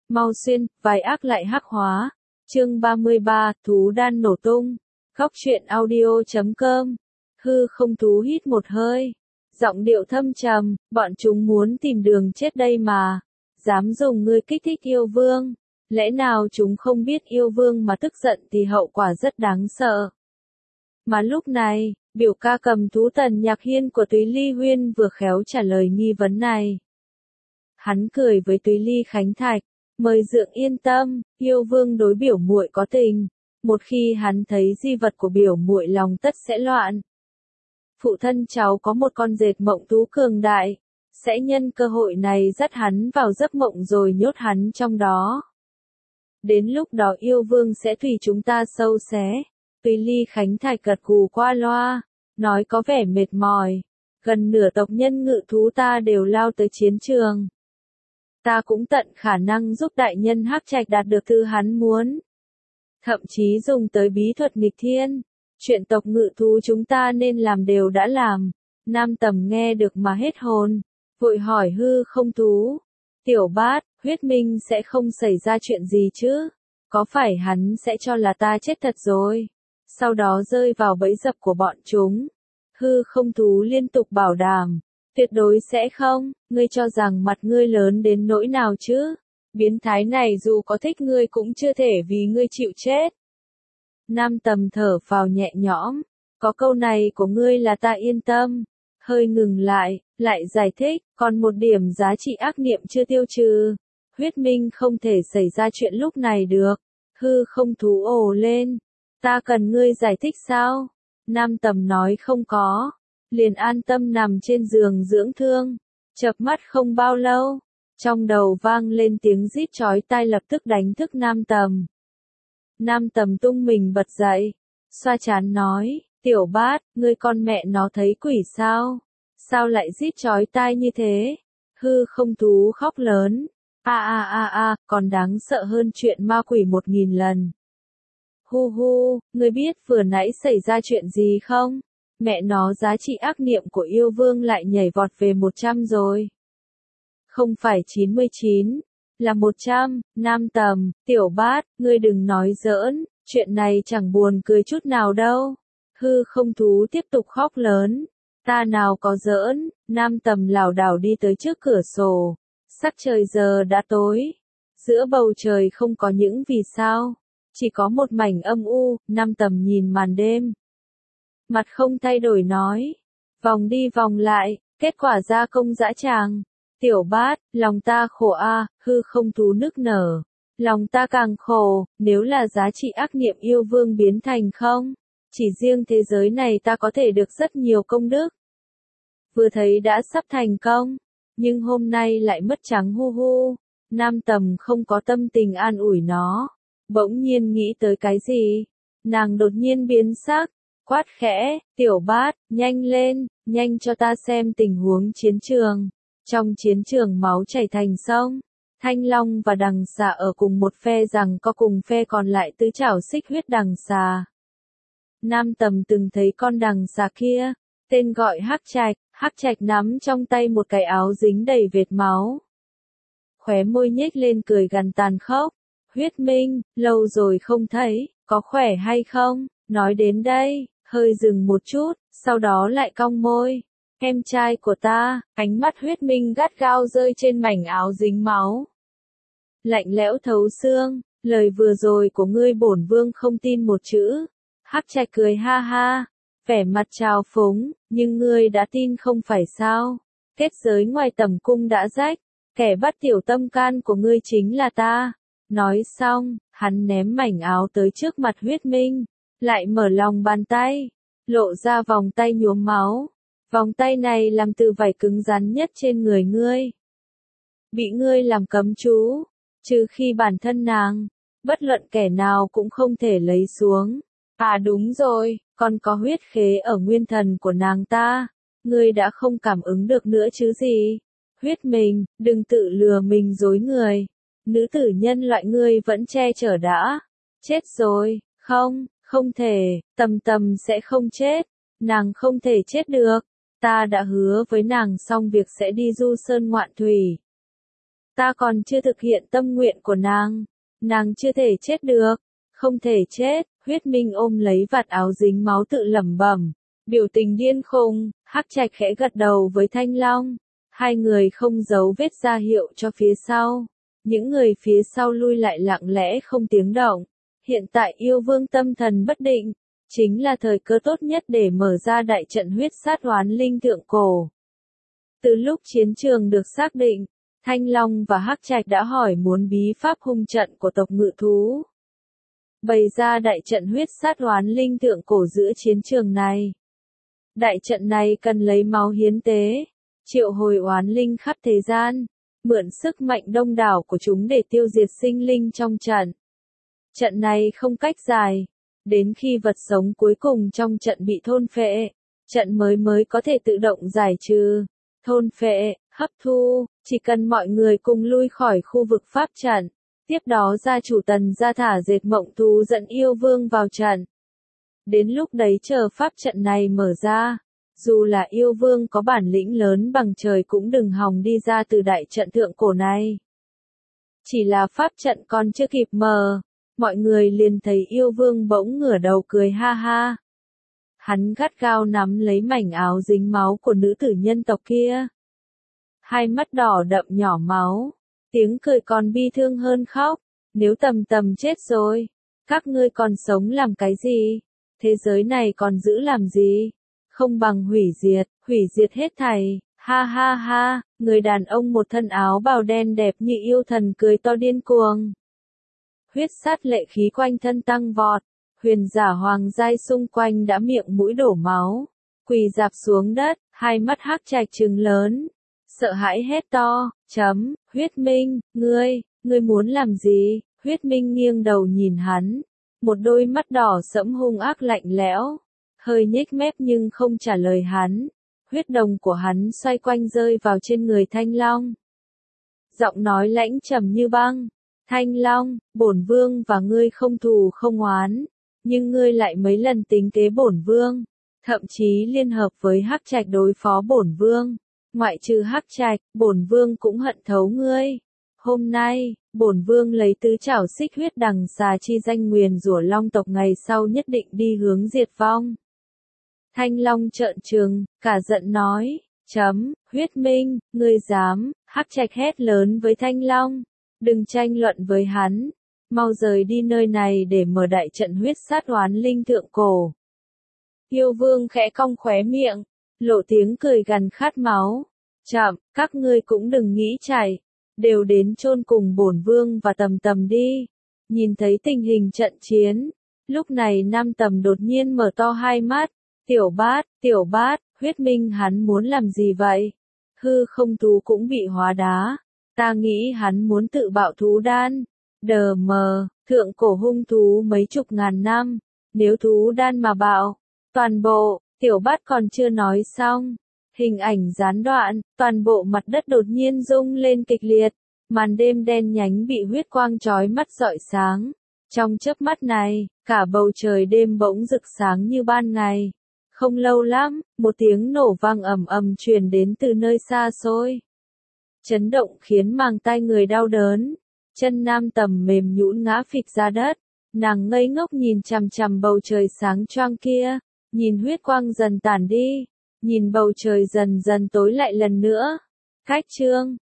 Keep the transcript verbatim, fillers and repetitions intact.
Mau xuyên, vài ác lại hắc hóa. Chương ba mươi ba, thú đan nổ tung. Góc truyện audio chấm com. Hư không thú hít một hơi. Giọng điệu thâm trầm, bọn chúng muốn tìm đường chết đây mà. Dám dùng ngươi kích thích yêu vương. Lẽ nào chúng không biết yêu vương mà tức giận thì hậu quả rất đáng sợ. Mà lúc này, biểu ca cầm thú Tần Nhạc Hiên của Túy Ly Huyên vừa khéo trả lời nghi vấn này. Hắn cười với Túy Ly Khánh Thạch, mời Dượng yên tâm, yêu vương đối biểu muội có tình, một khi hắn thấy di vật của biểu muội lòng tất sẽ loạn. Phụ thân cháu có một con dệt mộng thú cường đại, sẽ nhân cơ hội này dắt hắn vào giấc mộng rồi nhốt hắn trong đó. Đến lúc đó yêu vương sẽ tùy chúng ta sâu xé. Túy Ly Khánh Thạch gật gù qua loa, nói có vẻ mệt mỏi. Gần nửa tộc nhân ngự thú ta đều lao tới chiến trường. Ta cũng tận khả năng giúp đại nhân Hắc Trạch đạt được thứ hắn muốn. Thậm chí dùng tới bí thuật nghịch thiên. Chuyện tộc ngự thú chúng ta nên làm đều đã làm. Nam Tầm nghe được mà hết hồn. Vội hỏi hư không thú. Tiểu bát, huyết minh sẽ không xảy ra chuyện gì chứ? Có phải hắn sẽ cho là ta chết thật rồi? Sau đó rơi vào bẫy dập của bọn chúng. Hư không thú liên tục bảo đảm. Tuyệt đối sẽ không, ngươi cho rằng mặt ngươi lớn đến nỗi nào chứ? Biến thái này dù có thích ngươi cũng chưa thể vì ngươi chịu chết. Nam Tầm thở phào nhẹ nhõm, có câu này của ngươi là ta yên tâm. Hơi ngừng lại, lại giải thích, còn một điểm giá trị ác niệm chưa tiêu trừ. Huyết minh không thể xảy ra chuyện lúc này được. Hư không thú ồ lên. Ta cần ngươi giải thích sao? Nam Tầm nói không có. Liền an tâm nằm trên giường dưỡng thương. Chợp mắt không bao lâu. Trong đầu vang lên tiếng rít chói tai lập tức đánh thức Nam Tầm. Nam Tầm tung mình bật dậy. Xoa trán nói, tiểu bát, ngươi con mẹ nó thấy quỷ sao? Sao lại rít chói tai như thế? Hư không thú khóc lớn. A a a a, còn đáng sợ hơn chuyện ma quỷ một nghìn lần. Hu hu, ngươi biết vừa nãy xảy ra chuyện gì không? Mẹ nó giá trị ác niệm của yêu vương lại nhảy vọt về một trăm rồi. Không phải chín mươi chín, là một trăm, Nam Tầm, tiểu bát, ngươi đừng nói giỡn, chuyện này chẳng buồn cười chút nào đâu. Hư không thú tiếp tục khóc lớn. Ta nào có giỡn, Nam Tầm lảo đảo đi tới trước cửa sổ. Sắc trời giờ đã tối. Giữa bầu trời không có những vì sao. Chỉ có một mảnh âm u, Nam Tầm nhìn màn đêm. Mặt không thay đổi nói. Vòng đi vòng lại, kết quả ra công dã tràng. Tiểu bát, lòng ta khổ a, hư không thú nức nở. Lòng ta càng khổ, nếu là giá trị ác niệm yêu vương biến thành không. Chỉ riêng thế giới này ta có thể được rất nhiều công đức. Vừa thấy đã sắp thành công, nhưng hôm nay lại mất trắng hu hu. Nam Tầm không có tâm tình an ủi nó. Bỗng nhiên nghĩ tới cái gì? Nàng đột nhiên biến sắc, quát khẽ, tiểu bát, nhanh lên, nhanh cho ta xem tình huống chiến trường. Trong chiến trường máu chảy thành sông, Thanh Long và Đằng Xà ở cùng một phe rằng có cùng phe còn lại tứ trảo xích huyết Đằng Xà. Nam Tầm từng thấy con Đằng Xà kia, tên gọi Hắc Trạch, Hắc Trạch nắm trong tay một cái áo dính đầy vệt máu. Khóe môi nhếch lên cười gằn tàn khốc. Huyết minh, lâu rồi không thấy, có khỏe hay không? Nói đến đây, hơi dừng một chút, sau đó lại cong môi. Em trai của ta, ánh mắt huyết minh gắt gao rơi trên mảnh áo dính máu. Lạnh lẽo thấu xương, lời vừa rồi của ngươi bổn vương không tin một chữ. Hắc Trạch cười ha ha, vẻ mặt trào phúng, nhưng ngươi đã tin không phải sao? Kết giới ngoài tầm cung đã rách, kẻ bắt tiểu tâm can của ngươi chính là ta. Nói xong, hắn ném mảnh áo tới trước mặt huyết minh, lại mở lòng bàn tay, lộ ra vòng tay nhuốm máu. Vòng tay này làm từ vải cứng rắn nhất trên người ngươi. Bị ngươi làm cấm chú, trừ khi bản thân nàng, bất luận kẻ nào cũng không thể lấy xuống. À đúng rồi, còn có huyết khế ở nguyên thần của nàng ta, ngươi đã không cảm ứng được nữa chứ gì. Huyết mình, đừng tự lừa mình dối người. Nữ tử nhân loại ngươi vẫn che chở đã. Chết rồi, không, không thể, Tầm Tầm sẽ không chết. Nàng không thể chết được. Ta đã hứa với nàng xong việc sẽ đi du sơn ngoạn thủy. Ta còn chưa thực hiện tâm nguyện của nàng. Nàng chưa thể chết được. Không thể chết, Huyết Minh ôm lấy vạt áo dính máu tự lẩm bẩm. Biểu tình điên khùng, Hắc Trạch khẽ gật đầu với Thanh Long. Hai người không giấu vết ra hiệu cho phía sau. Những người phía sau lui lại lặng lẽ không tiếng động. Hiện tại yêu vương tâm thần bất định. Chính là thời cơ tốt nhất để mở ra đại trận huyết sát oán linh thượng cổ. Từ lúc chiến trường được xác định, Thanh Long và Hắc Trạch đã hỏi muốn bí pháp hung trận của tộc ngự thú. Bày ra đại trận huyết sát oán linh thượng cổ giữa chiến trường này. Đại trận này cần lấy máu hiến tế, triệu hồi oán linh khắp thế gian, mượn sức mạnh đông đảo của chúng để tiêu diệt sinh linh trong trận. Trận này không cách giải, đến khi vật sống cuối cùng trong trận bị thôn phệ, trận mới mới có thể tự động giải trừ. Thôn phệ, hấp thu, chỉ cần mọi người cùng lui khỏi khu vực pháp trận. Tiếp đó gia chủ Tần gia thả dệt mộng thú dẫn yêu vương vào trận. Đến lúc đấy chờ pháp trận này mở ra, dù là yêu vương có bản lĩnh lớn bằng trời cũng đừng hòng đi ra từ đại trận thượng cổ này. Chỉ là pháp trận còn chưa kịp mở, mọi người liền thấy yêu vương bỗng ngửa đầu cười ha ha. Hắn gắt gao nắm lấy mảnh áo dính máu của nữ tử nhân tộc kia. Hai mắt đỏ đậm nhỏ máu, tiếng cười còn bi thương hơn khóc. Nếu Tầm Tầm chết rồi, các ngươi còn sống làm cái gì? Thế giới này còn giữ làm gì? Không bằng hủy diệt, hủy diệt hết thảy. Ha ha ha, người đàn ông một thân áo bào đen đẹp như yêu thần cười to điên cuồng. Huyết sát lệ khí quanh thân tăng vọt, huyền giả hoàng giai xung quanh đã miệng mũi đổ máu, quỳ rạp xuống đất, hai mắt Hắc Trạch trừng lớn, sợ hãi hét to, chấm, Huyết Minh, ngươi, ngươi muốn làm gì? Huyết Minh nghiêng đầu nhìn hắn, một đôi mắt đỏ sẫm hung ác lạnh lẽo, hơi nhếch mép nhưng không trả lời hắn. Huyết đồng của hắn xoay quanh rơi vào trên người Thanh Long. Giọng nói lãnh trầm như băng. Thanh Long, bổn vương và ngươi không thù không oán, nhưng ngươi lại mấy lần tính kế bổn vương, thậm chí liên hợp với Hắc Trạch đối phó bổn vương. Ngoại trừ Hắc Trạch, bổn vương cũng hận thấu ngươi. Hôm nay, bổn vương lấy tứ trảo xích huyết đằng xà chi danh nguyền rủa Long tộc ngày sau nhất định đi hướng diệt vong. Thanh Long trợn trừng, cả giận nói, chấm, Huyết Minh, ngươi dám? Hắc Trạch hét lớn với Thanh Long, đừng tranh luận với hắn, mau rời đi nơi này để mở đại trận huyết sát oán linh thượng cổ. Yêu vương khẽ cong khóe miệng, lộ tiếng cười gằn khát máu, chậm, các ngươi cũng đừng nghĩ chạy, đều đến chôn cùng bổn vương và Tầm Tầm đi. Nhìn thấy tình hình trận chiến, lúc này Nam Tầm đột nhiên mở to hai mắt. Tiểu bát, tiểu bát, Huyết Minh hắn muốn làm gì vậy? Hư không thú cũng bị hóa đá. Ta nghĩ hắn muốn tự bạo thú đan. Đờ mờ, thượng cổ hung thú mấy chục ngàn năm. Nếu thú đan mà bạo, toàn bộ, tiểu bát còn chưa nói xong. Hình ảnh gián đoạn, toàn bộ mặt đất đột nhiên rung lên kịch liệt. Màn đêm đen nhánh bị huyết quang chói mắt rọi sáng. Trong chớp mắt này, cả bầu trời đêm bỗng rực sáng như ban ngày. Không lâu lắm, một tiếng nổ vang ầm ầm truyền đến từ nơi xa xôi. Chấn động khiến màng tai người đau đớn. Chân Nam Tầm mềm nhũn ngã phịch ra đất. Nàng ngây ngốc nhìn chằm chằm bầu trời sáng choang kia. Nhìn huyết quang dần tản đi. Nhìn bầu trời dần dần tối lại lần nữa. Cách chương